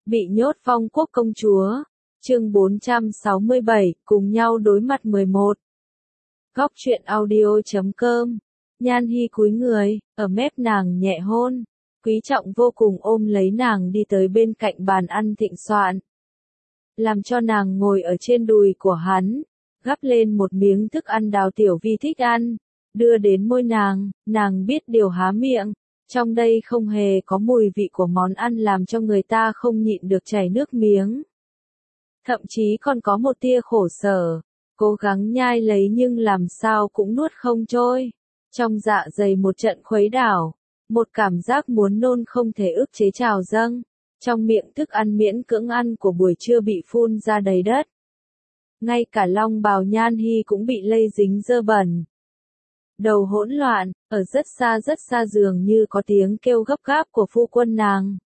Bị nhốt Phong Quốc công chúa. Chương 467, cùng nhau đối mặt 11. Góc truyện audio.com. Nhan Hi cúi người, ở mép nàng nhẹ hôn. Quý Trọng vô cùng ôm lấy nàng đi tới bên cạnh bàn ăn thịnh soạn. Làm cho nàng ngồi ở trên đùi của hắn, gắp lên một miếng thức ăn Đào Tiểu Vi thích ăn, đưa đến môi nàng biết điều há miệng. Trong đây không hề có mùi vị của món ăn làm cho người ta không nhịn được chảy nước miếng. Thậm chí còn có một tia khổ sở, cố gắng nhai lấy nhưng làm sao cũng nuốt không trôi. Trong dạ dày một trận khuấy đảo, một cảm giác muốn nôn không thể ức chế trào dâng. Trong miệng thức ăn miễn cưỡng ăn của buổi trưa bị phun ra đầy đất. Ngay cả long bào Nhan Hi cũng bị lây dính dơ bẩn. Đầu hỗn loạn, ở rất xa dường như có tiếng kêu gấp gáp của phu quân nàng.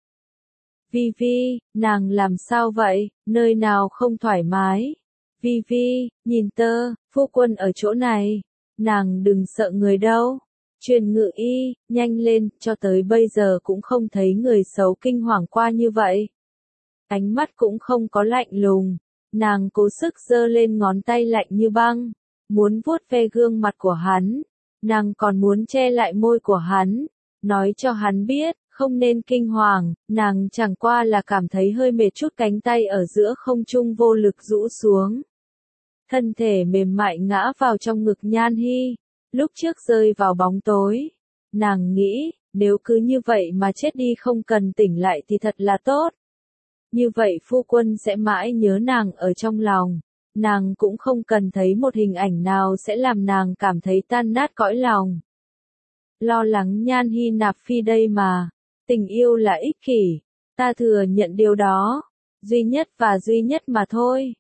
Vi Vi, nàng làm sao vậy, nơi nào không thoải mái? Vi Vi, nhìn tơ, phu quân ở chỗ này, nàng đừng sợ người đâu. Truyền ngự y, nhanh lên, cho tới bây giờ cũng không thấy người xấu kinh hoàng qua như vậy. Ánh mắt cũng không có lạnh lùng, nàng cố sức giơ lên ngón tay lạnh như băng, muốn vuốt ve gương mặt của hắn. Nàng còn muốn che lại môi của hắn, nói cho hắn biết, không nên kinh hoàng, nàng chẳng qua là cảm thấy hơi mệt chút, cánh tay ở giữa không trung vô lực rũ xuống. Thân thể mềm mại ngã vào trong ngực Nhan Hi, lúc trước rơi vào bóng tối. Nàng nghĩ, nếu cứ như vậy mà chết đi không cần tỉnh lại thì thật là tốt. Như vậy phu quân sẽ mãi nhớ nàng ở trong lòng. Nàng cũng không cần thấy một hình ảnh nào sẽ làm nàng cảm thấy tan nát cõi lòng. Lo lắng Nhan Hi nạp phi đây mà. Tình yêu là ích kỷ. Ta thừa nhận điều đó. Duy nhất và duy nhất mà thôi.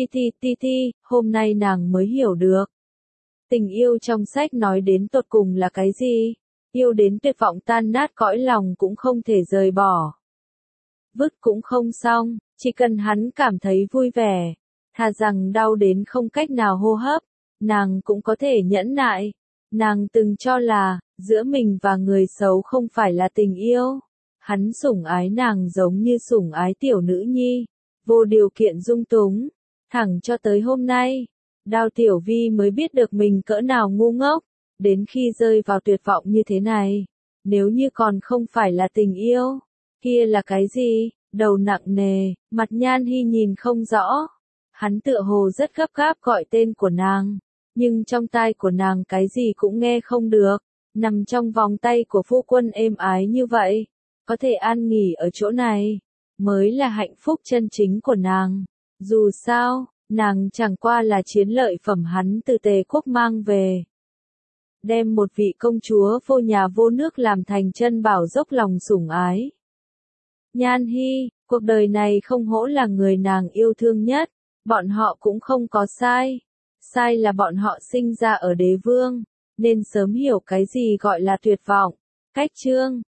Ti, hôm nay nàng mới hiểu được. Tình yêu trong sách nói đến tột cùng là cái gì? Yêu đến tuyệt vọng tan nát cõi lòng cũng không thể rời bỏ. Vứt cũng không xong, chỉ cần hắn cảm thấy vui vẻ. Thà rằng đau đến không cách nào hô hấp, nàng cũng có thể nhẫn nại. Nàng từng cho là, giữa mình và người xấu không phải là tình yêu. Hắn sủng ái nàng giống như sủng ái tiểu nữ nhi, vô điều kiện dung túng. Thẳng cho tới hôm nay, Đào Tiểu Vi mới biết được mình cỡ nào ngu ngốc, đến khi rơi vào tuyệt vọng như thế này. Nếu như còn không phải là tình yêu, kia là cái gì? Đầu nặng nề, mặt Nhan Hi nhìn không rõ. Hắn tựa hồ rất gấp gáp gọi tên của nàng, nhưng trong tai của nàng cái gì cũng nghe không được. Nằm trong vòng tay của phu quân êm ái như vậy, có thể an nghỉ ở chỗ này, mới là hạnh phúc chân chính của nàng. Dù sao, nàng chẳng qua là chiến lợi phẩm hắn từ Tề quốc mang về. Đem một vị công chúa vô nhà vô nước làm thành chân bảo dốc lòng sủng ái. Nhan Hi, cuộc đời này không hổ là người nàng yêu thương nhất. Bọn họ cũng không có sai. Sai là bọn họ sinh ra ở đế vương, nên sớm hiểu cái gì gọi là tuyệt vọng. Cách chương